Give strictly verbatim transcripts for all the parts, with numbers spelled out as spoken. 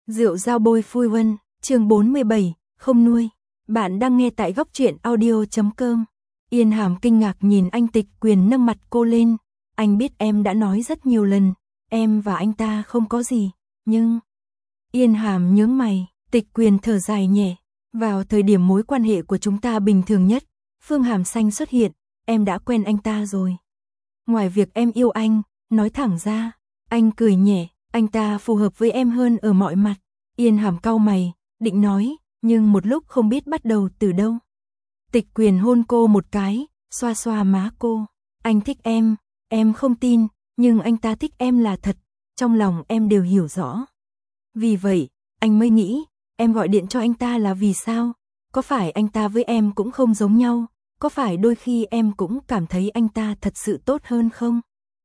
Rượu dao bôi phui vân, chương bốn mươi bảy, không nuôi. Bạn đang nghe tại góc truyện audio chấm com. Yên Hàm kinh ngạc nhìn anh Tịch Quyền nâng mặt cô lên. Anh biết em đã nói rất nhiều lần, em và anh ta không có gì, nhưng... Yên Hàm nhướng mày, Tịch Quyền thở dài nhẹ. Vào thời điểm mối quan hệ của chúng ta bình thường nhất, Phương Hàm Xanh xuất hiện, em đã quen anh ta rồi. Ngoài việc em yêu anh, nói thẳng ra, anh cười nhẹ, anh ta phù hợp với em hơn ở mọi mặt. Yên Hàm cau mày, định nói, nhưng một lúc không biết bắt đầu từ đâu. Tịch Quyền hôn cô một cái, xoa xoa má cô. Anh thích em, em không tin, nhưng anh ta thích em là thật, trong lòng em đều hiểu rõ. Vì vậy, anh mới nghĩ, em gọi điện cho anh ta là vì sao? Có phải anh ta với em cũng không giống nhau? Có phải đôi khi em cũng cảm thấy anh ta thật sự tốt hơn không?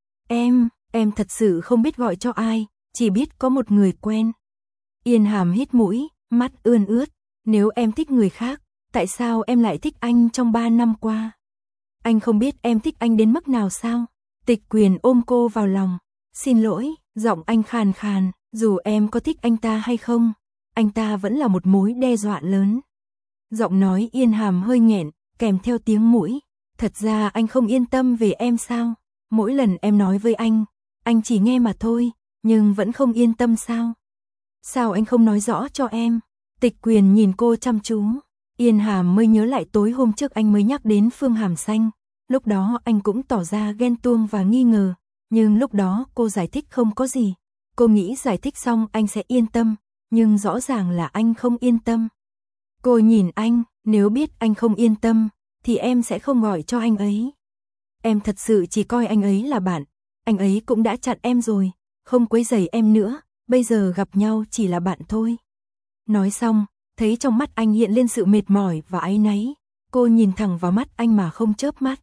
Em, em thật sự không biết gọi cho ai, chỉ biết có một người quen. Yên Hàm hít mũi, mắt ươn ướt. Nếu em thích người khác, tại sao em lại thích anh trong ba năm qua? Anh không biết em thích anh đến mức nào sao? Tịch Quyền ôm cô vào lòng. Xin lỗi, giọng anh khàn khàn, dù em có thích anh ta hay không, anh ta vẫn là một mối đe dọa lớn. Giọng nói Yên Hàm hơi nghẹn, kèm theo tiếng mũi. Thật ra anh không yên tâm về em sao? Mỗi lần em nói với anh, anh chỉ nghe mà thôi, nhưng vẫn không yên tâm sao? Sao anh không nói rõ cho em? Tịch Quyền nhìn cô chăm chú. Yên Hàm mới nhớ lại tối hôm trước anh mới nhắc đến Phương Hàm Xanh. Lúc đó anh cũng tỏ ra ghen tuông và nghi ngờ, nhưng lúc đó cô giải thích không có gì. Cô nghĩ giải thích xong anh sẽ yên tâm, nhưng rõ ràng là anh không yên tâm. Cô nhìn anh, nếu biết anh không yên tâm, thì em sẽ không gọi cho anh ấy. Em thật sự chỉ coi anh ấy là bạn, anh ấy cũng đã chặn em rồi, không quấy rầy em nữa, bây giờ gặp nhau chỉ là bạn thôi. Nói xong, thấy trong mắt anh hiện lên sự mệt mỏi và áy náy, cô nhìn thẳng vào mắt anh mà không chớp mắt.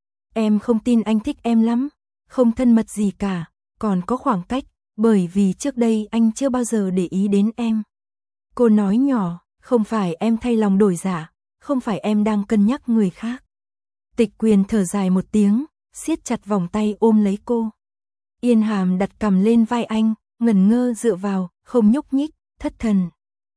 Em không tin anh thích em lắm, không thân mật gì cả, còn có khoảng cách, bởi vì trước đây anh chưa bao giờ để ý đến em. Cô nói nhỏ, không phải em thay lòng đổi dạ, không phải em đang cân nhắc người khác. Tịch Quyền thở dài một tiếng, siết chặt vòng tay ôm lấy cô. Yên Hàm đặt cằm lên vai anh, ngẩn ngơ dựa vào, không nhúc nhích, thất thần.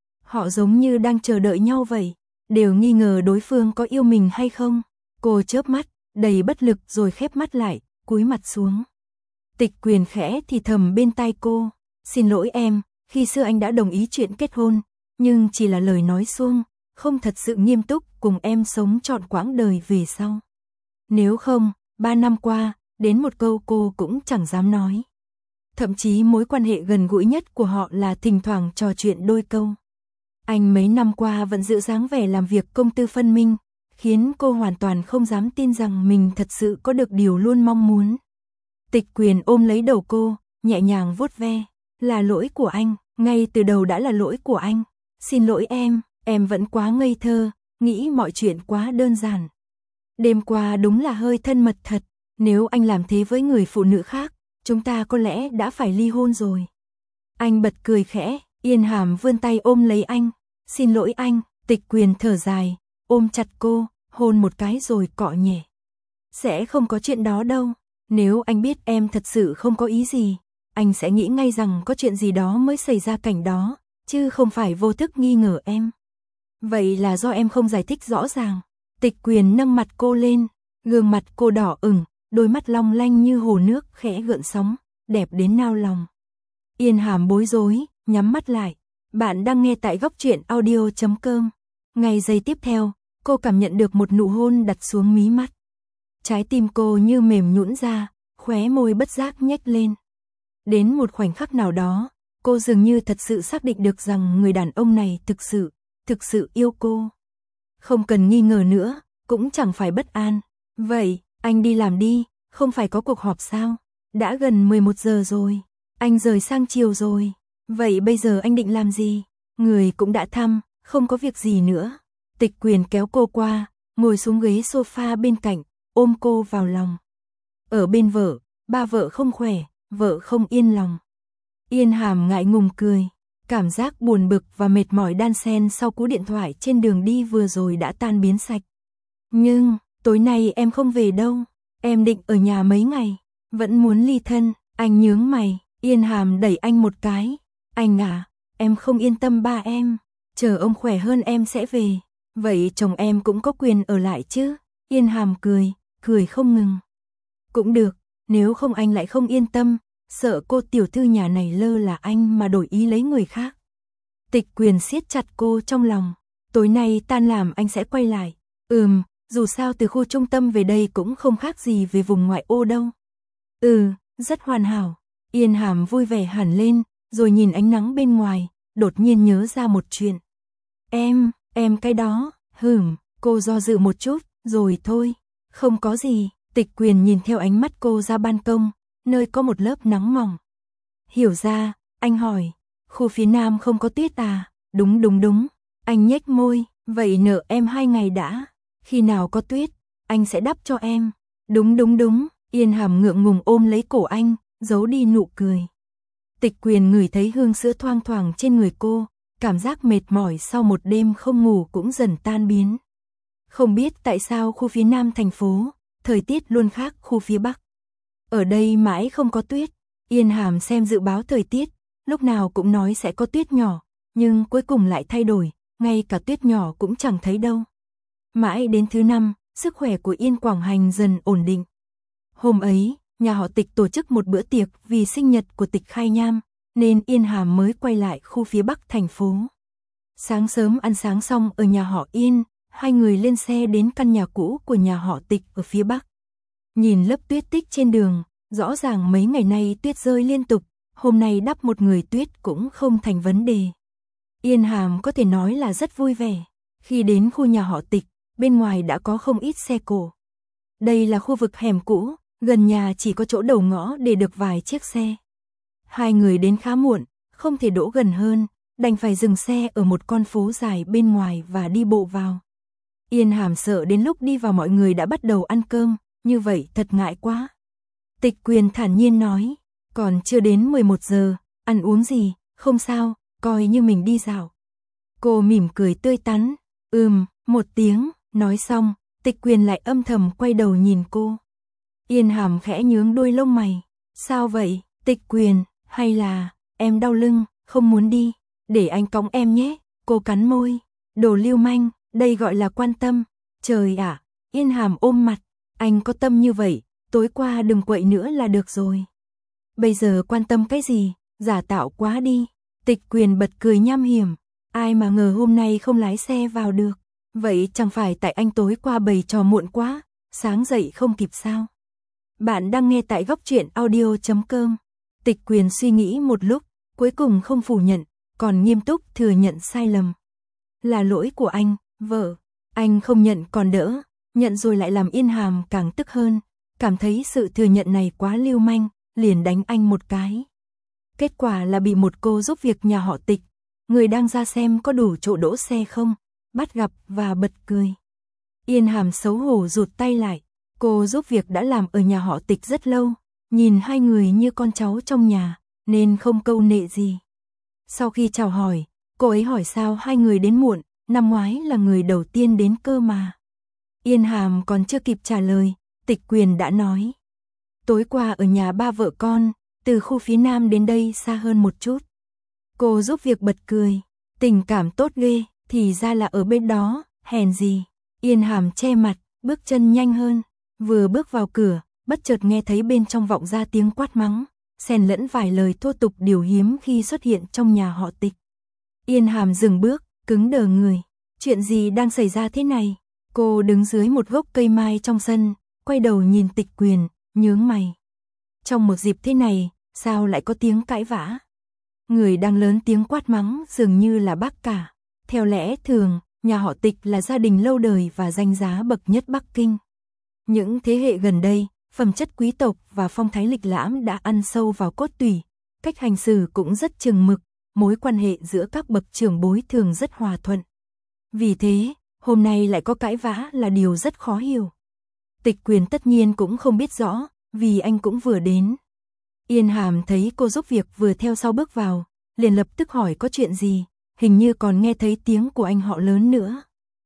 Họ giống như đang chờ đợi nhau vậy, đều nghi ngờ đối phương có yêu mình hay không. Cô chớp mắt, đầy bất lực rồi khép mắt lại, cúi mặt xuống. Tịch Quyền khẽ thì thầm bên tai cô, xin lỗi em, khi xưa anh đã đồng ý chuyện kết hôn, nhưng chỉ là lời nói suông, không thật sự nghiêm túc cùng em sống trọn quãng đời về sau. Nếu không, ba năm qua, đến một câu cô cũng chẳng dám nói. Thậm chí mối quan hệ gần gũi nhất của họ là thỉnh thoảng trò chuyện đôi câu. Anh mấy năm qua vẫn giữ dáng vẻ làm việc công tư phân minh, khiến cô hoàn toàn không dám tin rằng mình thật sự có được điều luôn mong muốn. Tịch Quyền ôm lấy đầu cô, nhẹ nhàng vuốt ve. Là lỗi của anh, ngay từ đầu đã là lỗi của anh. Xin lỗi em, em vẫn quá ngây thơ, nghĩ mọi chuyện quá đơn giản. Đêm qua đúng là hơi thân mật thật, nếu anh làm thế với người phụ nữ khác, chúng ta có lẽ đã phải ly hôn rồi. Anh bật cười khẽ, Yên Hàm vươn tay ôm lấy anh. Xin lỗi anh, Tịch Quyền thở dài, ôm chặt cô, hôn một cái rồi cọ nhẹ. Sẽ không có chuyện đó đâu, nếu anh biết em thật sự không có ý gì, anh sẽ nghĩ ngay rằng có chuyện gì đó mới xảy ra cảnh đó, chứ không phải vô thức nghi ngờ em. Vậy là do em không giải thích rõ ràng. Tịch Quyền nâng mặt cô lên, gương mặt cô đỏ ửng, đôi mắt long lanh như hồ nước khẽ gợn sóng, đẹp đến nao lòng. Yên Hàm bối rối, nhắm mắt lại. Bạn đang nghe tại góc truyện audio chấm com. Ngay giây tiếp theo, cô cảm nhận được một nụ hôn đặt xuống mí mắt. Trái tim cô như mềm nhũn ra, khóe môi bất giác nhếch lên. Đến một khoảnh khắc nào đó, cô dường như thật sự xác định được rằng người đàn ông này thực sự, thực sự yêu cô. Không cần nghi ngờ nữa, cũng chẳng phải bất an. Vậy, anh đi làm đi, không phải có cuộc họp sao? Đã gần mười một giờ rồi, anh rời sang chiều rồi. Vậy bây giờ anh định làm gì? Người cũng đã thăm, không có việc gì nữa. Tịch Quyền kéo cô qua, ngồi xuống ghế sofa bên cạnh, ôm cô vào lòng. Ở bên vợ, ba vợ không khỏe, vợ không yên lòng. Yên Hàm ngại ngùng cười, cảm giác buồn bực và mệt mỏi đan xen sau cú điện thoại trên đường đi vừa rồi đã tan biến sạch. Nhưng, tối nay em không về đâu, em định ở nhà mấy ngày, vẫn muốn ly thân. Anh nhướng mày, Yên Hàm đẩy anh một cái. Anh à, em không yên tâm ba em, chờ ông khỏe hơn em sẽ về. Vậy chồng em cũng có quyền ở lại chứ? Yên Hàm cười, cười không ngừng. Cũng được, nếu không anh lại không yên tâm, sợ cô tiểu thư nhà này lơ là anh mà đổi ý lấy người khác. Tịch Quyền siết chặt cô trong lòng, tối nay tan làm anh sẽ quay lại. Ừm, dù sao từ khu trung tâm về đây cũng không khác gì về vùng ngoại ô đâu. Ừ, rất hoàn hảo. Yên Hàm vui vẻ hẳn lên, rồi nhìn ánh nắng bên ngoài, đột nhiên nhớ ra một chuyện. Em, em cái đó, hửm, cô do dự một chút, rồi thôi, không có gì. Tịch Quyền nhìn theo ánh mắt cô ra ban công, nơi có một lớp nắng mỏng. Hiểu ra, anh hỏi, khu phía nam không có tuyết à? Đúng đúng đúng, anh nhếch môi, vậy nợ em hai ngày đã, khi nào có tuyết, anh sẽ đắp cho em. Đúng đúng đúng, Yên Hàm ngượng ngùng ôm lấy cổ anh, giấu đi nụ cười. Tịch Quyền ngửi thấy hương sữa thoang thoảng trên người cô, cảm giác mệt mỏi sau một đêm không ngủ cũng dần tan biến. Không biết tại sao khu phía nam thành phố, thời tiết luôn khác khu phía bắc. Ở đây mãi không có tuyết, Yên Hàm xem dự báo thời tiết, lúc nào cũng nói sẽ có tuyết nhỏ, nhưng cuối cùng lại thay đổi, ngay cả tuyết nhỏ cũng chẳng thấy đâu. Mãi đến thứ năm, sức khỏe của Yên Quảng Hành dần ổn định. Hôm ấy, nhà họ Tịch tổ chức một bữa tiệc vì sinh nhật của Tịch Khai Nham, nên Yên Hàm mới quay lại khu phía bắc thành phố. Sáng sớm ăn sáng xong ở nhà họ Yên, hai người lên xe đến căn nhà cũ của nhà họ Tịch ở phía bắc. Nhìn lớp tuyết tích trên đường, rõ ràng mấy ngày nay tuyết rơi liên tục, hôm nay đắp một người tuyết cũng không thành vấn đề. Yên Hàm có thể nói là rất vui vẻ. Khi đến khu nhà họ Tịch, bên ngoài đã có không ít xe cổ. Đây là khu vực hẻm cũ, gần nhà chỉ có chỗ đầu ngõ để được vài chiếc xe. Hai người đến khá muộn, không thể đỗ gần hơn, đành phải dừng xe ở một con phố dài bên ngoài và đi bộ vào. Yên Hàm sợ đến lúc đi vào mọi người đã bắt đầu ăn cơm, như vậy thật ngại quá. Tịch Quyền thản nhiên nói, còn chưa đến mười một giờ, ăn uống gì, không sao, coi như mình đi dạo. Cô mỉm cười tươi tắn, ừm, một tiếng, nói xong, Tịch Quyền lại âm thầm quay đầu nhìn cô. Yên Hàm khẽ nhướng đuôi lông mày, sao vậy, Tịch Quyền, hay là, em đau lưng, không muốn đi, để anh cõng em nhé, cô cắn môi, đồ lưu manh, đây gọi là quan tâm, trời ạ, Yên Hàm ôm mặt, anh có tâm như vậy, tối qua đừng quậy nữa là được rồi. Bây giờ quan tâm cái gì, giả tạo quá đi. Tịch Quyền bật cười nham hiểm, ai mà ngờ hôm nay không lái xe vào được, vậy chẳng phải tại anh tối qua bày trò muộn quá, sáng dậy không kịp sao. Bạn đang nghe tại góc truyện audio chấm com. Tịch Quyền suy nghĩ một lúc, cuối cùng không phủ nhận, còn nghiêm túc thừa nhận sai lầm. Là lỗi của anh, vợ, anh không nhận còn đỡ, nhận rồi lại làm Yên Hàm càng tức hơn, cảm thấy sự thừa nhận này quá lưu manh, liền đánh anh một cái. Kết quả là bị một cô giúp việc nhà họ Tịch, người đang ra xem có đủ chỗ đỗ xe không, bắt gặp và bật cười. Yên Hàm xấu hổ rụt tay lại, cô giúp việc đã làm ở nhà họ Tịch rất lâu, nhìn hai người như con cháu trong nhà, nên không câu nệ gì. Sau khi chào hỏi, cô ấy hỏi sao hai người đến muộn, năm ngoái là người đầu tiên đến cơ mà. Yên Hàm còn chưa kịp trả lời, Tịch Quyền đã nói. Tối qua ở nhà ba vợ con, từ khu phía nam đến đây xa hơn một chút. Cô giúp việc bật cười, tình cảm tốt ghê, thì ra là ở bên đó, hèn gì. Yên Hàm che mặt, bước chân nhanh hơn, vừa bước vào cửa, bất chợt nghe thấy bên trong vọng ra tiếng quát mắng, xen lẫn vài lời thô tục điều hiếm khi xuất hiện trong nhà họ Tịch. Yên Hàm dừng bước, cứng đờ người, chuyện gì đang xảy ra thế này? Cô đứng dưới một gốc cây mai trong sân, quay đầu nhìn Tịch Quyền, nhướng mày. Trong một dịp thế này, sao lại có tiếng cãi vã? Người đang lớn tiếng quát mắng dường như là bác cả. Theo lẽ thường, nhà họ Tịch là gia đình lâu đời và danh giá bậc nhất Bắc Kinh. Những thế hệ gần đây, phẩm chất quý tộc và phong thái lịch lãm đã ăn sâu vào cốt tủy, cách hành xử cũng rất chừng mực, mối quan hệ giữa các bậc trưởng bối thường rất hòa thuận. Vì thế, hôm nay lại có cãi vã là điều rất khó hiểu. Tịch Quyền tất nhiên cũng không biết rõ, vì anh cũng vừa đến. Yên Hàm thấy cô giúp việc vừa theo sau bước vào, liền lập tức hỏi có chuyện gì, hình như còn nghe thấy tiếng của anh họ lớn nữa.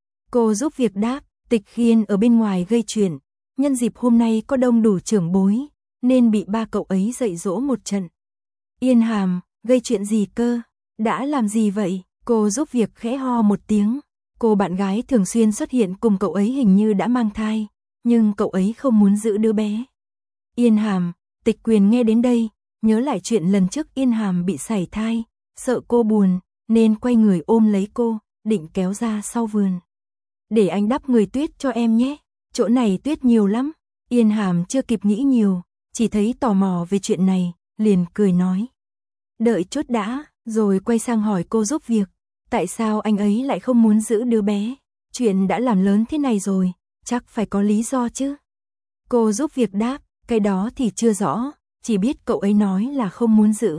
Cô giúp việc đáp, Tịch Khiên ở bên ngoài gây chuyện, nhân dịp hôm nay có đông đủ trưởng bối, nên bị ba cậu ấy dạy dỗ một trận. Yên Hàm, gây chuyện gì cơ? Đã làm gì vậy? Cô giúp việc khẽ ho một tiếng. Cô bạn gái thường xuyên xuất hiện cùng cậu ấy hình như đã mang thai, nhưng cậu ấy không muốn giữ đứa bé. Yên Hàm, Tịch Quyền nghe đến đây, nhớ lại chuyện lần trước Yên Hàm bị sảy thai, sợ cô buồn, nên quay người ôm lấy cô, định kéo ra sau vườn. Để anh đắp người tuyết cho em nhé, chỗ này tuyết nhiều lắm. Yên Hàm chưa kịp nghĩ nhiều, chỉ thấy tò mò về chuyện này, liền cười nói. Đợi chút đã, rồi quay sang hỏi cô giúp việc, tại sao anh ấy lại không muốn giữ đứa bé? Chuyện đã làm lớn thế này rồi, chắc phải có lý do chứ. Cô giúp việc đáp, cái đó thì chưa rõ, chỉ biết cậu ấy nói là không muốn giữ.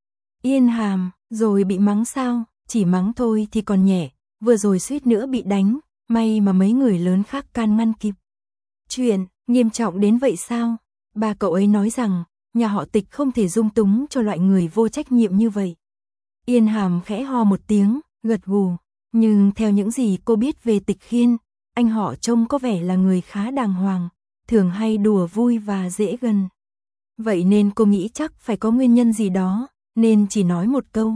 Yên Hàm, rồi bị mắng sao? Chỉ mắng thôi thì còn nhẹ, vừa rồi suýt nữa bị đánh, may mà mấy người lớn khác can ngăn kịp. Chuyện nghiêm trọng đến vậy sao? Ba cậu ấy nói rằng, nhà họ Tịch không thể dung túng cho loại người vô trách nhiệm như vậy. Yên Hàm khẽ ho một tiếng, gật gù, nhưng theo những gì cô biết về Tịch Khiên, anh họ trông có vẻ là người khá đàng hoàng, thường hay đùa vui và dễ gần. Vậy nên cô nghĩ chắc phải có nguyên nhân gì đó, nên chỉ nói một câu.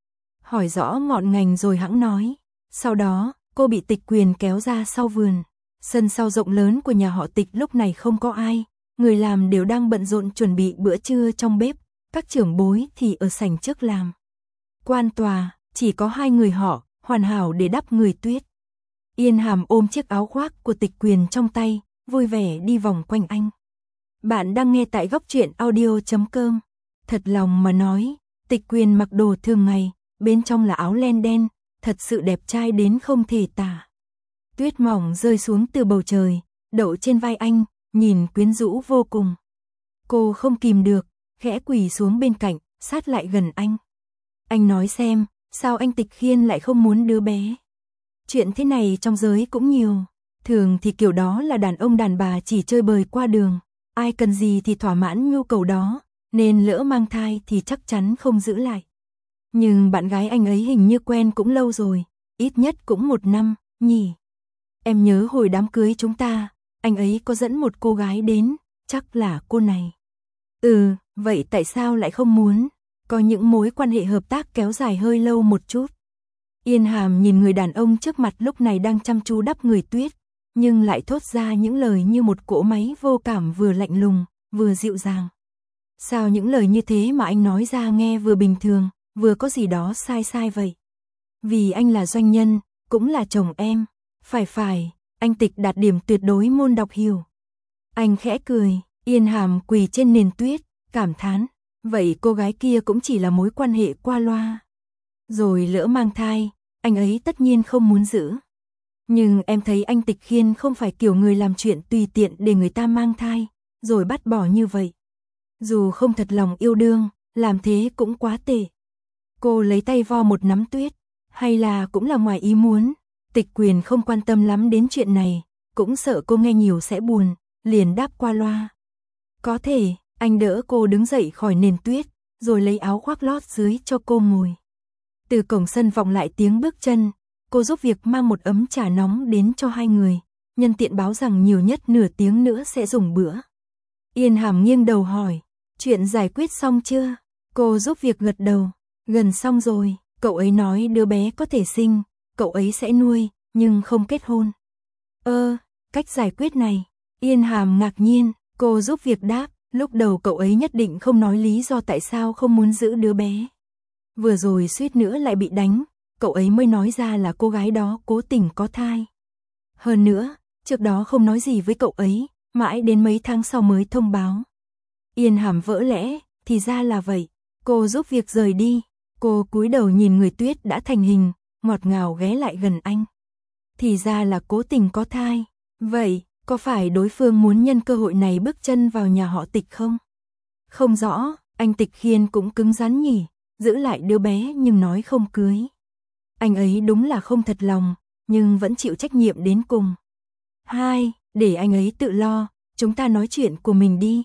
Hỏi rõ ngọn ngành rồi hẵng nói. Sau đó, cô bị Tịch Quyền kéo ra sau vườn. Sân sau rộng lớn của nhà họ Tịch lúc này không có ai, người làm đều đang bận rộn chuẩn bị bữa trưa trong bếp, các trưởng bối thì ở sảnh trước làm. Quan tòa, chỉ có hai người họ, hoàn hảo để đắp người tuyết. Yên Hàm ôm chiếc áo khoác của Tịch Quyền trong tay, vui vẻ đi vòng quanh anh. Bạn đang nghe tại góc truyện audio chấm com. Thật lòng mà nói, Tịch Quyền mặc đồ thường ngày, bên trong là áo len đen, thật sự đẹp trai đến không thể tả. Tuyết mỏng rơi xuống từ bầu trời, đậu trên vai anh, nhìn quyến rũ vô cùng. Cô không kìm được, khẽ quỳ xuống bên cạnh, sát lại gần anh. Anh nói xem, sao anh Tịch Khiên lại không muốn đứa bé? Chuyện thế này trong giới cũng nhiều, thường thì kiểu đó là đàn ông đàn bà chỉ chơi bời qua đường, ai cần gì thì thỏa mãn nhu cầu đó, nên lỡ mang thai thì chắc chắn không giữ lại. Nhưng bạn gái anh ấy hình như quen cũng lâu rồi, ít nhất cũng một năm, nhỉ? Em nhớ hồi đám cưới chúng ta, anh ấy có dẫn một cô gái đến, chắc là cô này. Ừ, vậy tại sao lại không muốn? Có những mối quan hệ hợp tác kéo dài hơi lâu một chút. Yên Hàm nhìn người đàn ông trước mặt lúc này đang chăm chú đắp người tuyết, nhưng lại thốt ra những lời như một cỗ máy vô cảm, vừa lạnh lùng, vừa dịu dàng. Sao những lời như thế mà anh nói ra nghe vừa bình thường, vừa có gì đó sai sai vậy? Vì anh là doanh nhân, cũng là chồng em. Phải phải, anh Tịch đạt điểm tuyệt đối môn đọc hiểu. Anh khẽ cười, Yên Hàm quỳ trên nền tuyết, cảm thán. Vậy cô gái kia cũng chỉ là mối quan hệ qua loa. Rồi lỡ mang thai, anh ấy tất nhiên không muốn giữ. Nhưng em thấy anh Tịch Khiên không phải kiểu người làm chuyện tùy tiện để người ta mang thai, rồi bắt bỏ như vậy. Dù không thật lòng yêu đương, làm thế cũng quá tệ. Cô lấy tay vo một nắm tuyết, hay là cũng là ngoài ý muốn. Tịch Quyền không quan tâm lắm đến chuyện này, cũng sợ cô nghe nhiều sẽ buồn, liền đáp qua loa. Có thể, anh đỡ cô đứng dậy khỏi nền tuyết, rồi lấy áo khoác lót dưới cho cô ngồi. Từ cổng sân vọng lại tiếng bước chân, cô giúp việc mang một ấm trà nóng đến cho hai người, nhân tiện báo rằng nhiều nhất nửa tiếng nữa sẽ dùng bữa. Yên Hàm nghiêng đầu hỏi, chuyện giải quyết xong chưa? Cô giúp việc gật đầu, gần xong rồi, cậu ấy nói đứa bé có thể sinh, cậu ấy sẽ nuôi, nhưng không kết hôn. Ơ, cách giải quyết này, Yên Hàm ngạc nhiên, cô giúp việc đáp, lúc đầu cậu ấy nhất định không nói lý do tại sao không muốn giữ đứa bé. Vừa rồi suýt nữa lại bị đánh, cậu ấy mới nói ra là cô gái đó cố tình có thai. Hơn nữa, trước đó không nói gì với cậu ấy, mãi đến mấy tháng sau mới thông báo. Yên Hàm vỡ lẽ, thì ra là vậy, cô giúp việc rời đi, cô cúi đầu nhìn người tuyết đã thành hình, ngọt ngào ghé lại gần anh. Thì ra là cố tình có thai, vậy, có phải đối phương muốn nhân cơ hội này bước chân vào nhà họ Tịch không? Không rõ, anh Tịch Khiên cũng cứng rắn nhỉ, giữ lại đứa bé nhưng nói không cưới. Anh ấy đúng là không thật lòng, nhưng vẫn chịu trách nhiệm đến cùng. Hai, để anh ấy tự lo, chúng ta nói chuyện của mình đi.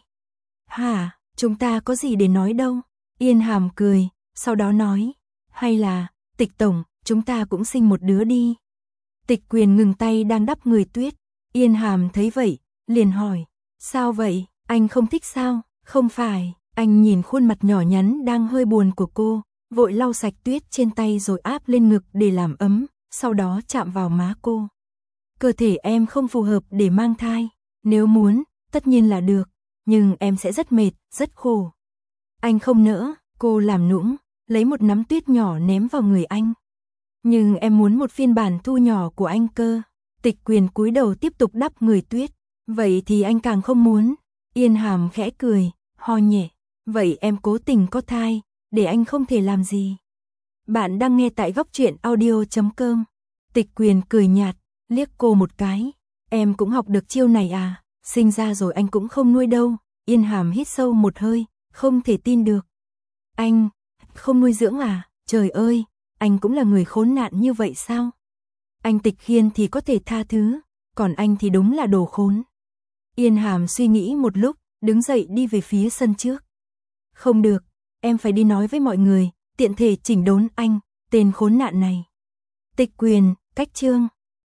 Hả, chúng ta có gì để nói đâu? Yên Hàm cười, sau đó nói, hay là, Tịch tổng, chúng ta cũng sinh một đứa đi. Tịch Quyền ngừng tay đang đắp người tuyết, Yên Hàm thấy vậy, liền hỏi, sao vậy, anh không thích sao? Không phải, anh nhìn khuôn mặt nhỏ nhắn đang hơi buồn của cô, vội lau sạch tuyết trên tay rồi áp lên ngực để làm ấm, sau đó chạm vào má cô. Cơ thể em không phù hợp để mang thai, nếu muốn, tất nhiên là được, nhưng em sẽ rất mệt, rất khổ. Anh không nỡ, cô làm nũng, lấy một nắm tuyết nhỏ ném vào người anh. Nhưng em muốn một phiên bản thu nhỏ của anh cơ. Tịch Quyền cúi đầu tiếp tục đắp người tuyết. Vậy thì anh càng không muốn. Yên Hàm khẽ cười, ho nhẹ. Vậy em cố tình có thai, để anh không thể làm gì. Bạn đang nghe tại góc truyện audio chấm com. Tịch Quyền cười nhạt, liếc cô một cái. Em cũng học được chiêu này à, sinh ra rồi anh cũng không nuôi đâu. Yên Hàm hít sâu một hơi, không thể tin được. Anh, không nuôi dưỡng à, trời ơi, anh cũng là người khốn nạn như vậy sao? Anh Tịch Khiên thì có thể tha thứ, còn anh thì đúng là đồ khốn. Yên Hàm suy nghĩ một lúc, đứng dậy đi về phía sân trước. Không được, em phải đi nói với mọi người, tiện thể chỉnh đốn anh, tên khốn nạn này. Tịch Quyền, cách chương.